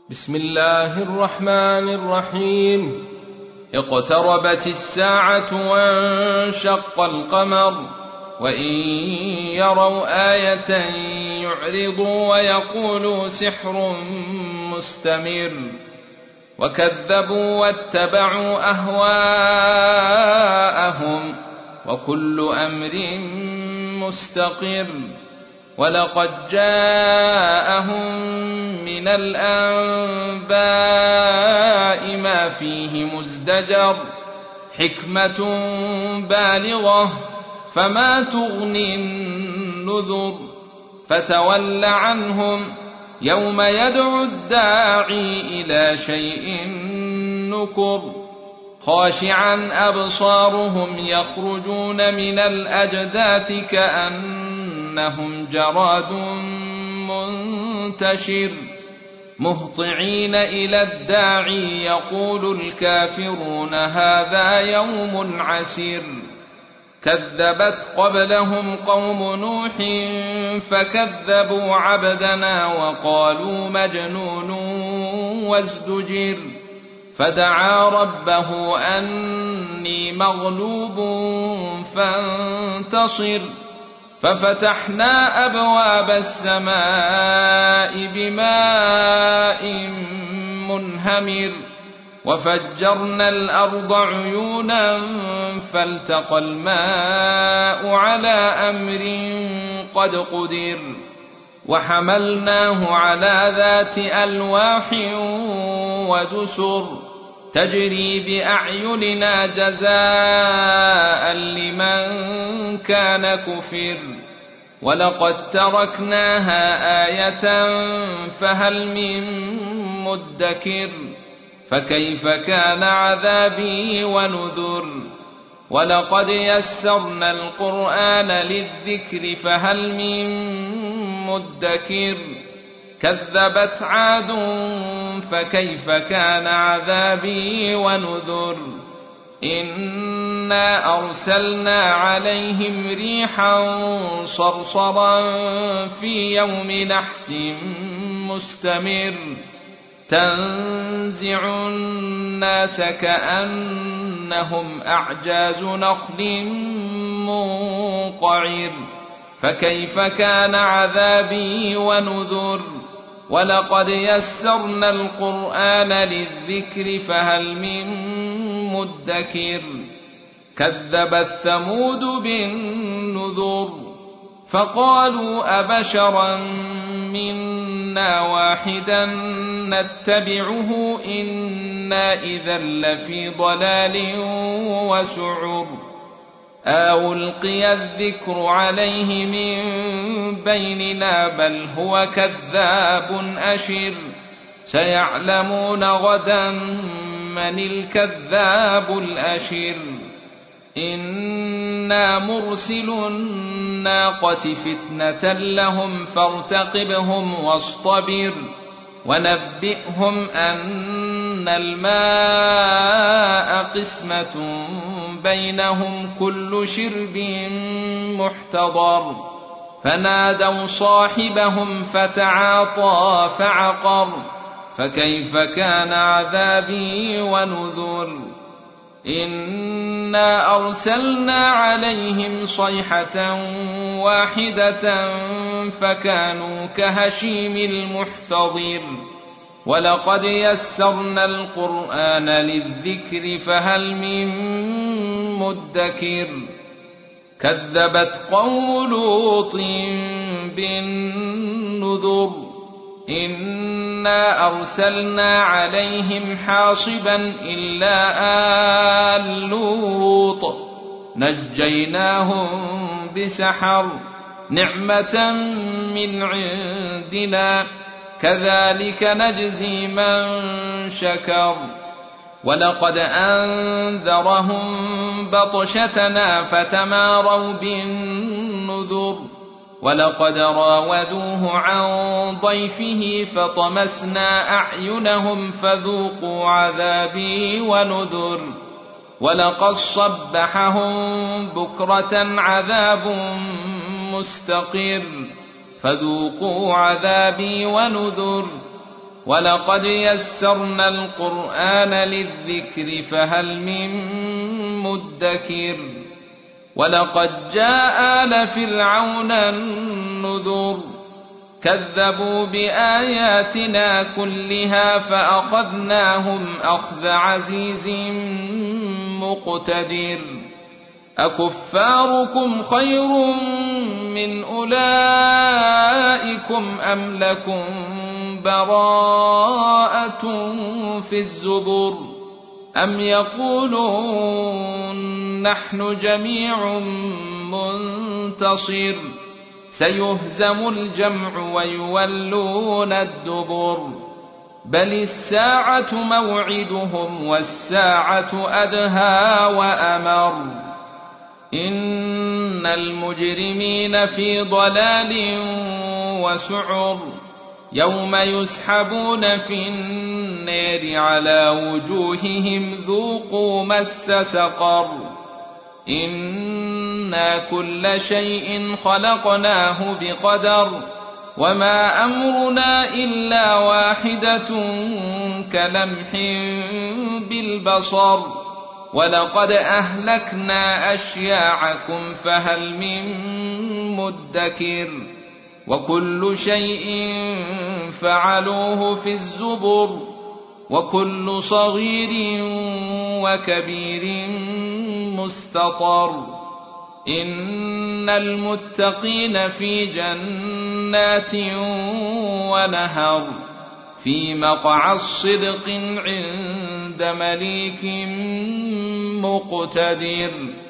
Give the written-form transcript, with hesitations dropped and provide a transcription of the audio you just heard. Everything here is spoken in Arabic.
بسم الله الرحمن الرحيم. اقتربت الساعة وانشق القمر وإن يروا آية يعرضوا ويقولوا سحر مستمر وكذبوا واتبعوا أهواءهم وكل أمر مستقر. ولقد جاءهم من الأنباء ما فيه مزدجر حكمة بالغة فما تغني النذر. فتول عنهم يوم يدعو الداعي إلى شيء نكر خاشعا أبصارهم يخرجون من الأجداث كأنهم جراد منتشر مهطعين إلى الداعي يقول الكافرون هذا يوم عسير. كذبت قبلهم قوم نوح فكذبوا عبدنا وقالوا مجنون وازدجر. فدعا ربه أني مغلوب فانتصر. ففتحنا أبواب السماء بماء منهمر وفجرنا الأرض عيونا فالتقى الماء على أمر قد قدر. وحملناه على ذات ألواح ودسر تجري بأعيننا جزاء لمن كان كفر. ولقد تركناها آية فهل من مدكر. فكيف كان عذابي ونذر. ولقد يسرنا القرآن للذكر فهل من مدكر. كذبت عاد فكيف كان عذابي ونذر. إنا أرسلنا عليهم ريحا صرصرا في يوم نحس مستمر تنزع الناس كأنهم أعجاز نخل منقعر. فكيف كان عذابي ونذر. ولقد يسرنا القرآن للذكر فهل من مدكر. كذبت ثمود بالنذر فقالوا أبشرا منا واحدا نتبعه إنا إذا لفي ضلال وسعر. ألقي الذكر عليه من بيننا بل هو كذاب أشر. سيعلمون غدا من الكذاب الأشر. إنا مرسل الناقة فتنة لهم فارتقبهم واصطبر. ونبئهم أن الماء قسمة بينهم كل شرب محتضر. فنادوا صاحبهم فتعاطى فعقر. فكيف كان عذابي ونذر. إنا أرسلنا عليهم صيحة واحدة فكانوا كهشيم المحتضر. ولقد يسرنا القرآن للذكر فهل من مدكر. كذبت قوم لوط بالنذر. إنا أرسلنا عليهم حاصبا إلا آل لوط نجيناهم بسحر نعمة من عندنا كذلك نجزي من شكر. ولقد أنذرهم بطشتنا فتماروا بالنذر. ولقد راودوه عن ضيفه فطمسنا أعينهم فذوقوا عذابي ونذر. ولقد صبحهم بكرة عذاب مستقر فذوقوا عذابي ونذر. ولقد يسرنا القرآن للذكر فهل من مدكر ولقد جاء آل فرعون النذر كذبوا بآياتنا كلها فأخذناهم أخذ عزيز مقتدر أكفاركم خير من أولئكم أم لكم براءة في الزبر أم يقولون نحن جميع منتصر سيهزم الجمع ويولون الدبر بل الساعة موعدهم والساعة أدهى وأمر إن المجرمين في ضلال وسعر يوم يسحبون في النار على وجوههم ذوقوا مس سقر إنا كل شيء خلقناه بقدر وما أمرنا إلا واحدة كلمح بالبصر ولقد أهلكنا أشياعكم فهل من مدكر وكل شيء فعلوه في الزبر وكل صغير وكبير مستطر إن المتقين في جنات ونهر في مقعد صدق عند مليك مقتدر.